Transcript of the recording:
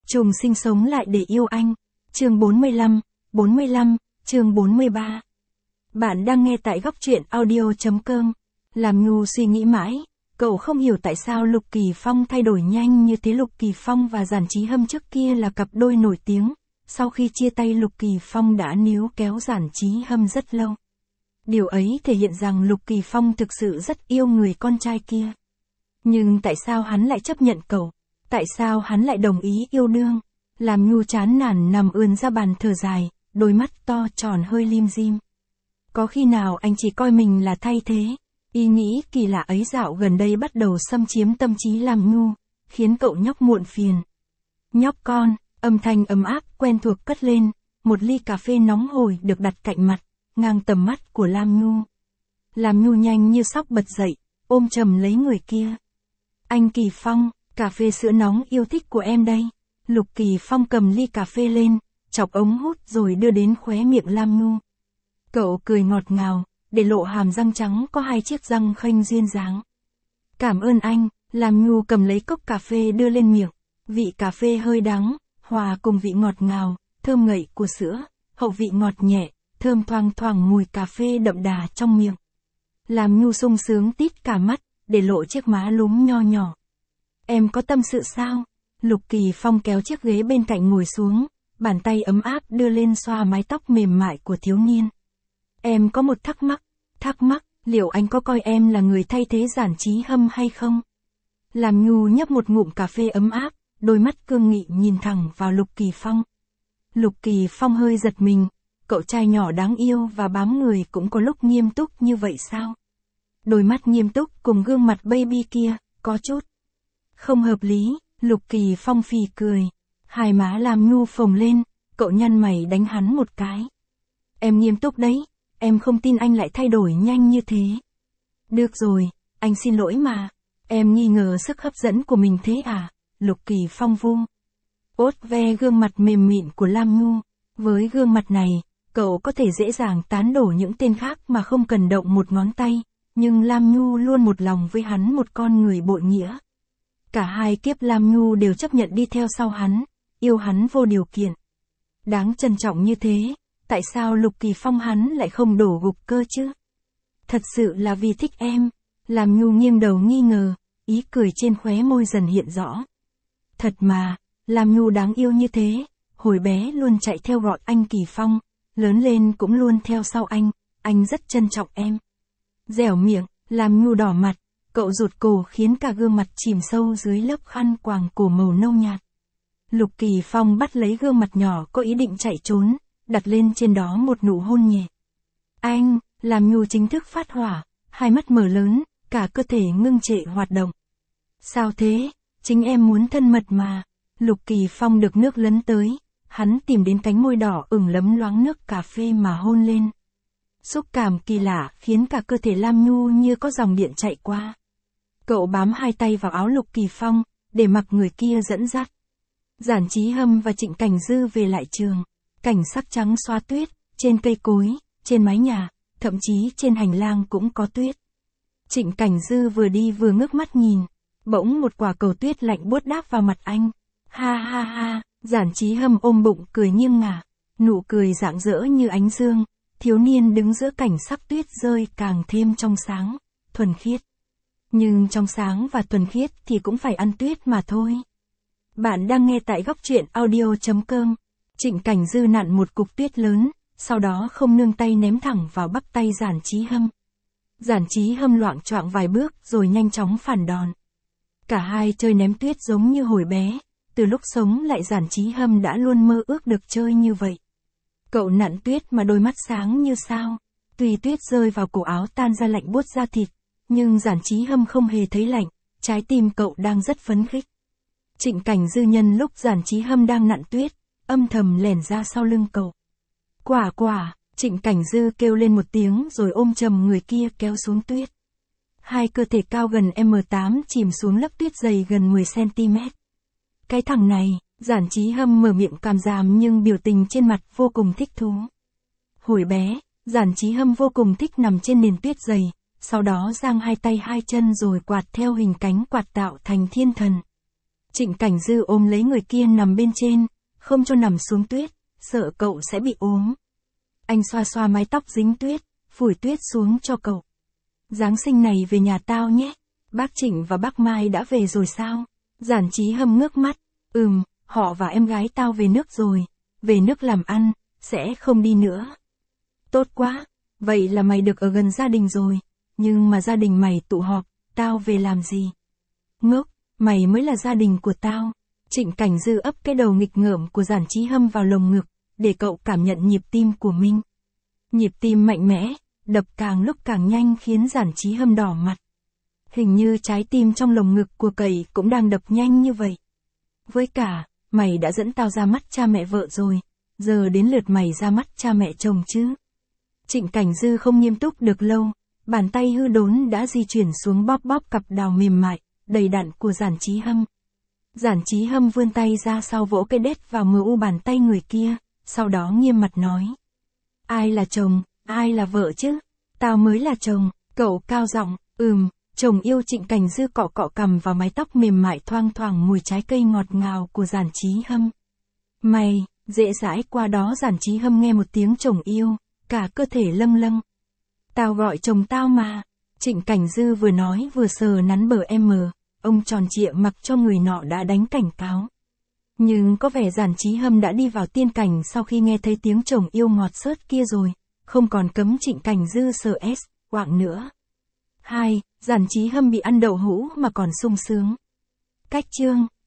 Trùng sinh sống lại để yêu anh. Chương 45, chương 43. Bạn đang nghe tại góc truyện audio.com. Làm Nhu suy nghĩ mãi, cậu không hiểu tại sao Lục Kỳ Phong thay đổi nhanh như thế. Lục Kỳ Phong và Giản Chí Hâm trước kia là cặp đôi nổi tiếng, sau khi chia tay Lục Kỳ Phong đã níu kéo Giản Chí Hâm rất lâu. Điều ấy thể hiện rằng Lục Kỳ Phong thực sự rất yêu người con trai kia. Nhưng tại sao hắn lại chấp nhận cậu? Tại sao hắn lại đồng ý yêu đương? Làm Nhu chán nản nằm ườn ra bàn thở dài, đôi mắt to tròn hơi lim dim. Có khi nào anh chỉ coi mình là thay thế? Ý nghĩ kỳ lạ ấy dạo gần đây bắt đầu xâm chiếm tâm trí Làm Nhu, khiến cậu nhóc muộn phiền. Nhóc con, âm thanh ấm áp quen thuộc cất lên, một ly cà phê nóng hổi được đặt cạnh mặt, ngang tầm mắt của Làm Nhu. Làm Nhu nhanh như sóc bật dậy, ôm chầm lấy người kia. Anh Kỳ Phong, cà phê sữa nóng yêu thích của em đây. Lục Kỳ Phong cầm ly cà phê lên, chọc ống hút rồi đưa đến khóe miệng Làm Nhu. Cậu cười ngọt ngào, để lộ hàm răng trắng có hai chiếc răng khênh duyên dáng. Cảm ơn anh. Làm Nhu cầm lấy cốc cà phê đưa lên miệng. Vị cà phê hơi đắng, hòa cùng vị ngọt ngào, thơm ngậy của sữa, hậu vị ngọt nhẹ, thơm thoang thoảng mùi cà phê đậm đà trong miệng. Làm Nhu sung sướng tít cả mắt, để lộ chiếc má lúm nho nhỏ. Em có tâm sự sao? Lục Kỳ Phong kéo chiếc ghế bên cạnh ngồi xuống, bàn tay ấm áp đưa lên xoa mái tóc mềm mại của thiếu niên. Em có một thắc mắc, liệu anh có coi em là người thay thế Giản Chí Hâm hay không? Làm Nhu nhấp một ngụm cà phê ấm áp, đôi mắt cương nghị nhìn thẳng vào Lục Kỳ Phong. Lục Kỳ Phong hơi giật mình, cậu trai nhỏ đáng yêu và bám người cũng có lúc nghiêm túc như vậy sao? Đôi mắt nghiêm túc cùng gương mặt baby kia, có chút không hợp lý. Lục Kỳ Phong phì cười. Hai má Làm Nhu phồng lên, cậu nhăn mày đánh hắn một cái. Em nghiêm túc đấy, em không tin anh lại thay đổi nhanh như thế. Được rồi, anh xin lỗi mà. Em nghi ngờ sức hấp dẫn của mình thế à? Lục Kỳ Phong vung ốt ve gương mặt mềm mịn của Làm Nhu. Với gương mặt này, cậu có thể dễ dàng tán đổ những tên khác mà không cần động một ngón tay. Nhưng Làm Nhu luôn một lòng với hắn, một con người bội nghĩa. Cả hai kiếp Làm Nhu đều chấp nhận đi theo sau hắn, yêu hắn vô điều kiện. Đáng trân trọng như thế, tại sao Lục Kỳ Phong hắn lại không đổ gục cơ chứ? Thật sự là vì thích em. Làm Nhu nghiêng đầu nghi ngờ, ý cười trên khóe môi dần hiện rõ. Thật mà, Làm Nhu đáng yêu như thế, hồi bé luôn chạy theo gọi anh Kỳ Phong, lớn lên cũng luôn theo sau anh rất trân trọng em. Dẻo miệng, Làm Nhu đỏ mặt, cậu rụt cổ khiến cả gương mặt chìm sâu dưới lớp khăn quàng cổ màu nâu nhạt. Lục Kỳ Phong bắt lấy gương mặt nhỏ có ý định chạy trốn, đặt lên trên đó một nụ hôn nhẹ. Anh, Làm Nhu chính thức phát hỏa, hai mắt mở lớn, cả cơ thể ngưng trệ hoạt động. Sao thế? Chính em muốn thân mật mà. Lục Kỳ Phong được nước lấn tới, hắn tìm đến cánh môi đỏ ửng lấm loáng nước cà phê mà hôn lên. Xúc cảm kỳ lạ khiến cả cơ thể Làm Nhu như có dòng điện chạy qua. Cậu bám hai tay vào áo Lục Kỳ Phong, để mặc người kia dẫn dắt. Giản Chí Hâm và Trịnh Cảnh Dư về lại trường. Cảnh sắc trắng xóa tuyết, trên cây cối, trên mái nhà, thậm chí trên hành lang cũng có tuyết. Trịnh Cảnh Dư vừa đi vừa ngước mắt nhìn, bỗng một quả cầu tuyết lạnh buốt đáp vào mặt anh. Ha ha ha, Giản Chí Hâm ôm bụng cười nghiêng ngả, nụ cười rạng rỡ như ánh dương. Thiếu niên đứng giữa cảnh sắc tuyết rơi càng thêm trong sáng, thuần khiết. Nhưng trong sáng và thuần khiết thì cũng phải ăn tuyết mà thôi. Bạn đang nghe tại góc truyện audio.com. Trịnh Cảnh Dư nặn một cục tuyết lớn, sau đó không nương tay ném thẳng vào bắp tay Giản Chí Hâm. Giản Chí Hâm loạng choạng vài bước rồi nhanh chóng phản đòn. Cả hai chơi ném tuyết giống như hồi bé, từ lúc sống lại Giản Chí Hâm đã luôn mơ ước được chơi như vậy. Cậu nặn tuyết mà đôi mắt sáng như sao. Tuy tuyết rơi vào cổ áo tan ra lạnh buốt da thịt, nhưng Giản Chí Hâm không hề thấy lạnh, trái tim cậu đang rất phấn khích. Trịnh Cảnh Dư nhân lúc Giản Chí Hâm đang nặn tuyết, âm thầm lẻn ra sau lưng cậu. Quả, Trịnh Cảnh Dư kêu lên một tiếng rồi ôm chầm người kia kéo xuống tuyết. Hai cơ thể cao gần M8 chìm xuống lớp tuyết dày gần 10cm. Cái thằng này, Giản Chí Hâm mở miệng càm ràm nhưng biểu tình trên mặt vô cùng thích thú. Hồi bé, Giản Chí Hâm vô cùng thích nằm trên nền tuyết dày, sau đó giang hai tay hai chân rồi quạt theo hình cánh quạt tạo thành thiên thần. Trịnh Cảnh Dư ôm lấy người kia nằm bên trên, không cho nằm xuống tuyết, sợ cậu sẽ bị ốm. Anh xoa xoa mái tóc dính tuyết, phủi tuyết xuống cho cậu. Giáng sinh này về nhà tao nhé. Bác Trịnh và bác Mai đã về rồi sao? Giản Chí Hâm ngước mắt. Họ và em gái tao về nước rồi. Về nước làm ăn, sẽ không đi nữa. Tốt quá, vậy là mày được ở gần gia đình rồi. Nhưng mà gia đình mày tụ họp, tao về làm gì? Ngốc, mày mới là gia đình của tao. Trịnh Cảnh Dư ấp cái đầu nghịch ngợm của Giản Chí Hâm vào lồng ngực, để cậu cảm nhận nhịp tim của mình. Nhịp tim mạnh mẽ, đập càng lúc càng nhanh khiến Giản Chí Hâm đỏ mặt. Hình như trái tim trong lồng ngực của cậu cũng đang đập nhanh như vậy. Với cả, mày đã dẫn tao ra mắt cha mẹ vợ rồi, giờ đến lượt mày ra mắt cha mẹ chồng chứ. Trịnh Cảnh Dư không nghiêm túc được lâu, bàn tay hư đốn đã di chuyển xuống bóp bóp cặp đào mềm mại, đầy đặn của Giản Chí Hâm. Giản Chí Hâm vươn tay ra sau vỗ cái đét vào mờ u bàn tay người kia, sau đó nghiêm mặt nói. Ai là chồng, ai là vợ chứ? Tao mới là chồng, cậu cao giọng. Chồng yêu. Trịnh Cảnh Dư cọ cọ cằm vào mái tóc mềm mại thoang thoảng mùi trái cây ngọt ngào của Giản Chí Hâm. Mày, dễ dãi qua đó. Giản Chí Hâm nghe một tiếng chồng yêu, cả cơ thể lâng lâng. Tao gọi chồng tao mà. Trịnh Cảnh Dư vừa nói vừa sờ nắn bờ em. Ông tròn trịa mặc cho người nọ đã đánh cảnh cáo. Nhưng có vẻ Giản Chí Hâm đã đi vào tiên cảnh sau khi nghe thấy tiếng chồng yêu ngọt xớt kia rồi, không còn cấm Trịnh Cảnh Dư sờ quạng nữa. 2. Giản Chí Hâm bị ăn đậu hũ mà còn sung sướng. Cách chương